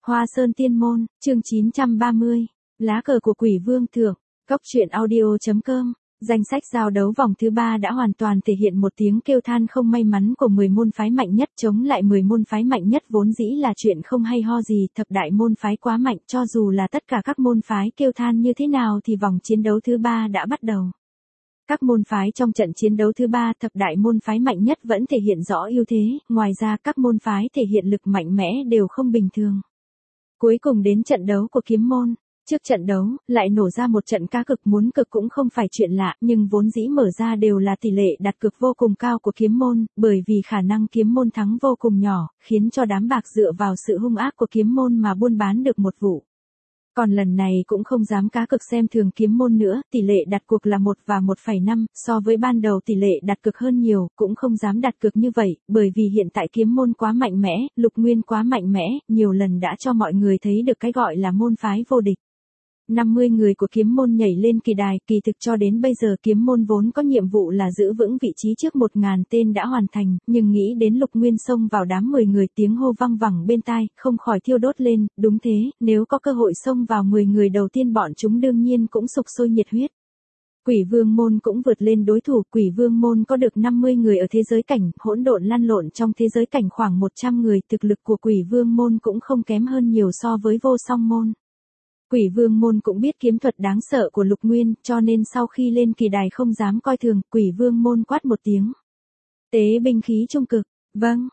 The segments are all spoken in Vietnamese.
Hoa Sơn Tiên Môn, chương 930, lá cờ của Quỷ Vương Thượng, Cốc truyện audio.com. Danh sách giao đấu vòng thứ 3 đã hoàn toàn thể hiện một tiếng kêu than không may mắn của 10 môn phái mạnh nhất chống lại 10 môn phái mạnh nhất vốn dĩ là chuyện không hay ho gì, thập đại môn phái quá mạnh, cho dù là tất cả các môn phái kêu than như thế nào thì vòng chiến đấu thứ 3 đã bắt đầu. Các môn phái trong trận chiến đấu thứ 3 thập đại môn phái mạnh nhất vẫn thể hiện rõ ưu thế, ngoài ra các môn phái thể hiện lực mạnh mẽ đều không bình thường. Cuối cùng đến trận đấu của kiếm môn. Trước trận đấu, lại nổ ra một trận cá cược muốn cực cũng không phải chuyện lạ, nhưng vốn dĩ mở ra đều là tỷ lệ đặt cược vô cùng cao của kiếm môn, bởi vì khả năng kiếm môn thắng vô cùng nhỏ, khiến cho đám bạc dựa vào sự hung ác của kiếm môn mà buôn bán được một vụ. Còn lần này cũng không dám cá cược xem thường kiếm môn nữa, tỷ lệ đặt cuộc là 1 và 1,5, so với ban đầu tỷ lệ đặt cược hơn nhiều, cũng không dám đặt cược như vậy, bởi vì hiện tại kiếm môn quá mạnh mẽ, Lục Nguyên quá mạnh mẽ, nhiều lần đã cho mọi người thấy được cái gọi là môn phái vô địch. 50 người của kiếm môn nhảy lên kỳ đài, kỳ thực cho đến bây giờ kiếm môn vốn có nhiệm vụ là giữ vững vị trí trước 1.000 tên đã hoàn thành, nhưng nghĩ đến Lục Nguyên xông vào đám 10 người tiếng hô vang vẳng bên tai, không khỏi thiêu đốt lên, đúng thế, nếu có cơ hội xông vào 10 người đầu tiên bọn chúng đương nhiên cũng sục sôi nhiệt huyết. Quỷ Vương môn cũng vượt lên đối thủ, Quỷ Vương môn có được 50 người ở thế giới cảnh, hỗn độn lăn lộn trong thế giới cảnh khoảng 100 người, thực lực của Quỷ Vương môn cũng không kém hơn nhiều so với Vô Song môn. Quỷ Vương môn cũng biết kiếm thuật đáng sợ của Lục Nguyên, cho nên sau khi lên kỳ đài không dám coi thường, Quỷ Vương môn quát một tiếng. Tế binh khí trung cực, vâng,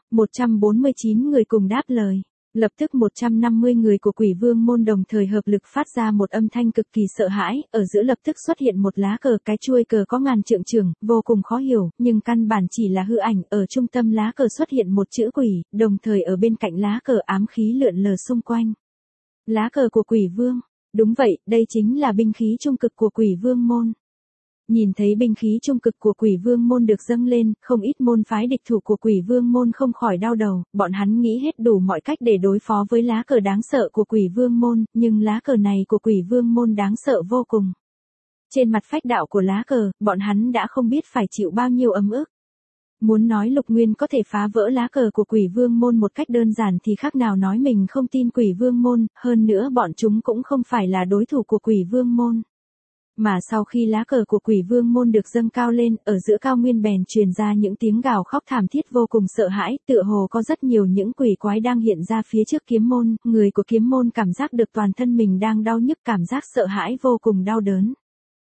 149 người cùng đáp lời. Lập tức 150 người của Quỷ Vương môn đồng thời hợp lực phát ra một âm thanh cực kỳ sợ hãi, ở giữa lập tức xuất hiện một lá cờ, cái chuôi cờ có ngàn trượng trường, vô cùng khó hiểu, nhưng căn bản chỉ là hư ảnh, ở trung tâm lá cờ xuất hiện một chữ quỷ, đồng thời ở bên cạnh lá cờ ám khí lượn lờ xung quanh. Lá cờ của Quỷ Vương. Đúng vậy, đây chính là binh khí trung cực của Quỷ Vương môn. Nhìn thấy binh khí trung cực của Quỷ Vương môn được dâng lên, không ít môn phái địch thủ của Quỷ Vương môn không khỏi đau đầu, bọn hắn nghĩ hết đủ mọi cách để đối phó với lá cờ đáng sợ của Quỷ Vương môn, nhưng lá cờ này của Quỷ Vương môn đáng sợ vô cùng. Trên mặt phách đạo của lá cờ, bọn hắn đã không biết phải chịu bao nhiêu ấm ức. Muốn nói Lục Nguyên có thể phá vỡ lá cờ của Quỷ Vương môn một cách đơn giản thì khác nào nói mình không tin Quỷ Vương môn, hơn nữa bọn chúng cũng không phải là đối thủ của Quỷ Vương môn. Mà sau khi lá cờ của Quỷ Vương môn được dâng cao lên, ở giữa cao nguyên bèn truyền ra những tiếng gào khóc thảm thiết vô cùng sợ hãi, tựa hồ có rất nhiều những quỷ quái đang hiện ra phía trước kiếm môn, người của kiếm môn cảm giác được toàn thân mình đang đau nhức, cảm giác sợ hãi vô cùng đau đớn.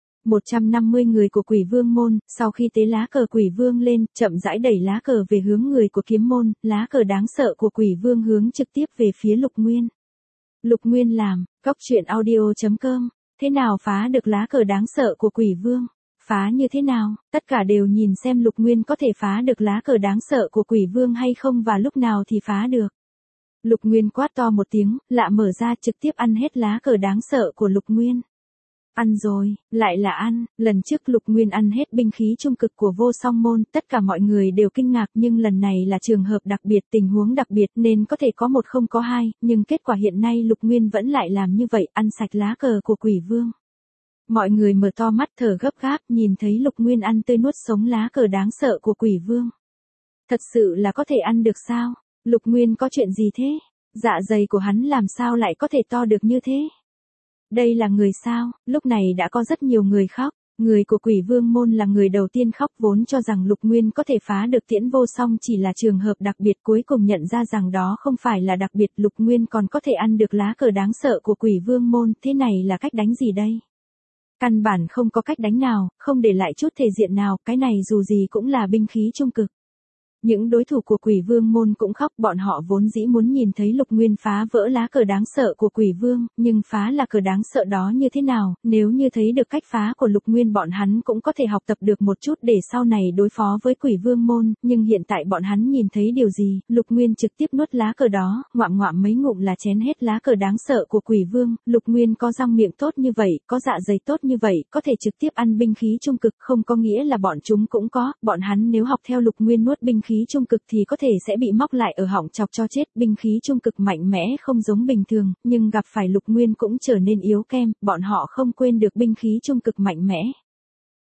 150 người của Quỷ Vương môn, sau khi tế lá cờ Quỷ Vương lên, chậm rãi đẩy lá cờ về hướng người của kiếm môn, lá cờ đáng sợ của Quỷ Vương hướng trực tiếp về phía Lục Nguyên. Lục Nguyên làm, Cốc truyện audio.com, thế nào phá được lá cờ đáng sợ của Quỷ Vương? Phá như thế nào? Tất cả đều nhìn xem Lục Nguyên có thể phá được lá cờ đáng sợ của Quỷ Vương hay không và lúc nào thì phá được. Lục Nguyên quát to một tiếng, lạ mở ra trực tiếp ăn hết lá cờ đáng sợ của Lục Nguyên. Ăn rồi, lại là ăn, lần trước Lục Nguyên ăn hết binh khí trung cực của Vô Song môn, tất cả mọi người đều kinh ngạc nhưng lần này là trường hợp đặc biệt, tình huống đặc biệt nên có thể có một không có hai, nhưng kết quả hiện nay Lục Nguyên vẫn lại làm như vậy, ăn sạch lá cờ của Quỷ Vương. Mọi người mở to mắt thở gấp gáp, nhìn thấy Lục Nguyên ăn tươi nuốt sống lá cờ đáng sợ của Quỷ Vương. Thật sự là có thể ăn được sao? Lục Nguyên có chuyện gì thế? Dạ dày của hắn làm sao lại có thể to được như thế? Đây là người sao? Lúc này đã có rất nhiều người khóc. Người của Quỷ Vương môn là người đầu tiên khóc, vốn cho rằng Lục Nguyên có thể phá được Tiễn Vô Song chỉ là trường hợp đặc biệt, cuối cùng nhận ra rằng đó không phải là đặc biệt, Lục Nguyên còn có thể ăn được lá cờ đáng sợ của Quỷ Vương môn, thế này là cách đánh gì đây? Căn bản không có cách đánh nào, không để lại chút thể diện nào, cái này dù gì cũng là binh khí trung cực. Những đối thủ của Quỷ Vương môn cũng khóc, bọn họ vốn dĩ muốn nhìn thấy Lục Nguyên phá vỡ lá cờ đáng sợ của Quỷ Vương, nhưng phá lá cờ đáng sợ đó như thế nào, nếu như thấy được cách phá của Lục Nguyên bọn hắn cũng có thể học tập được một chút để sau này đối phó với Quỷ Vương môn, nhưng hiện tại bọn hắn nhìn thấy điều gì, Lục Nguyên trực tiếp nuốt lá cờ đó, ngoạm ngoạm mấy ngụm là chén hết lá cờ đáng sợ của Quỷ Vương, Lục Nguyên có răng miệng tốt như vậy, có dạ dày tốt như vậy, có thể trực tiếp ăn binh khí trung cực, không có nghĩa là bọn chúng cũng có, bọn hắn nếu học theo Lục Nguyên nuốt binh khí trung cực thì có thể sẽ bị móc lại ở họng chọc cho chết, binh khí trung cực mạnh mẽ không giống bình thường, nhưng gặp phải Lục Nguyên cũng trở nên yếu kém, bọn họ không quên được binh khí trung cực mạnh mẽ.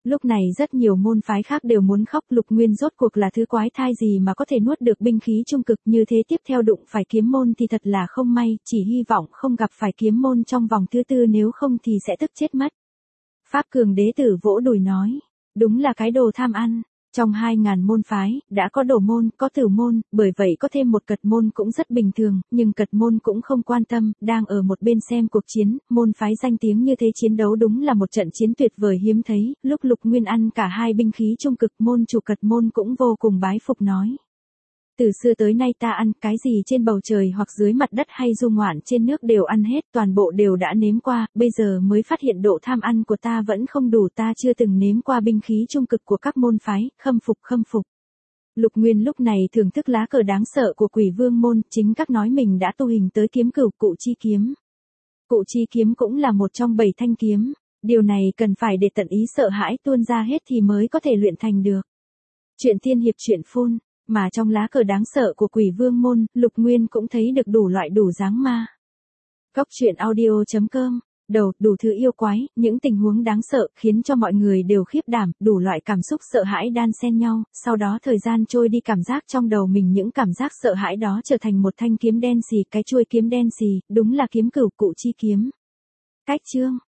Lúc này rất nhiều môn phái khác đều muốn khóc, Lục Nguyên rốt cuộc là thứ quái thai gì mà có thể nuốt được binh khí trung cực như thế, tiếp theo đụng phải kiếm môn thì thật là không may, chỉ hy vọng không gặp phải kiếm môn trong vòng thứ tư, nếu không thì sẽ tức chết mất. Pháp Cường đế tử vỗ đùi nói, đúng là cái đồ tham ăn. Trong 2.000 môn phái, đã có đồ môn, có tử môn, bởi vậy có thêm một cật môn cũng rất bình thường, nhưng cật môn cũng không quan tâm, đang ở một bên xem cuộc chiến, môn phái danh tiếng như thế chiến đấu đúng là một trận chiến tuyệt vời hiếm thấy, lúc Lục Nguyên ăn cả hai binh khí trung cực, môn chủ cật môn cũng vô cùng bái phục nói. Từ xưa tới nay ta ăn cái gì trên bầu trời hoặc dưới mặt đất hay du ngoạn trên nước đều ăn hết, toàn bộ đều đã nếm qua, bây giờ mới phát hiện độ tham ăn của ta vẫn không đủ, ta chưa từng nếm qua binh khí trung cực của các môn phái, khâm phục khâm phục. Lục Nguyên lúc này thưởng thức lá cờ đáng sợ của Quỷ Vương môn, chính các nói mình đã tu hình tới kiếm cửu Cụ Chi kiếm. Cụ Chi kiếm cũng là một trong 7 thanh kiếm, điều này cần phải để tận ý sợ hãi tuôn ra hết thì mới có thể luyện thành được. Chuyện tiên hiệp truyện phun. Mà trong lá cờ đáng sợ của Quỷ Vương môn, Lục Nguyên cũng thấy được đủ loại đủ dáng ma. Góc truyện audio.com, đủ thứ yêu quái, những tình huống đáng sợ, khiến cho mọi người đều khiếp đảm, đủ loại cảm xúc sợ hãi đan xen nhau, sau đó thời gian trôi đi, cảm giác trong đầu mình những cảm giác sợ hãi đó trở thành một thanh kiếm đen xì, cái chuôi kiếm đen xì, đúng là kiếm cửu Cụ Chi kiếm. Cách chương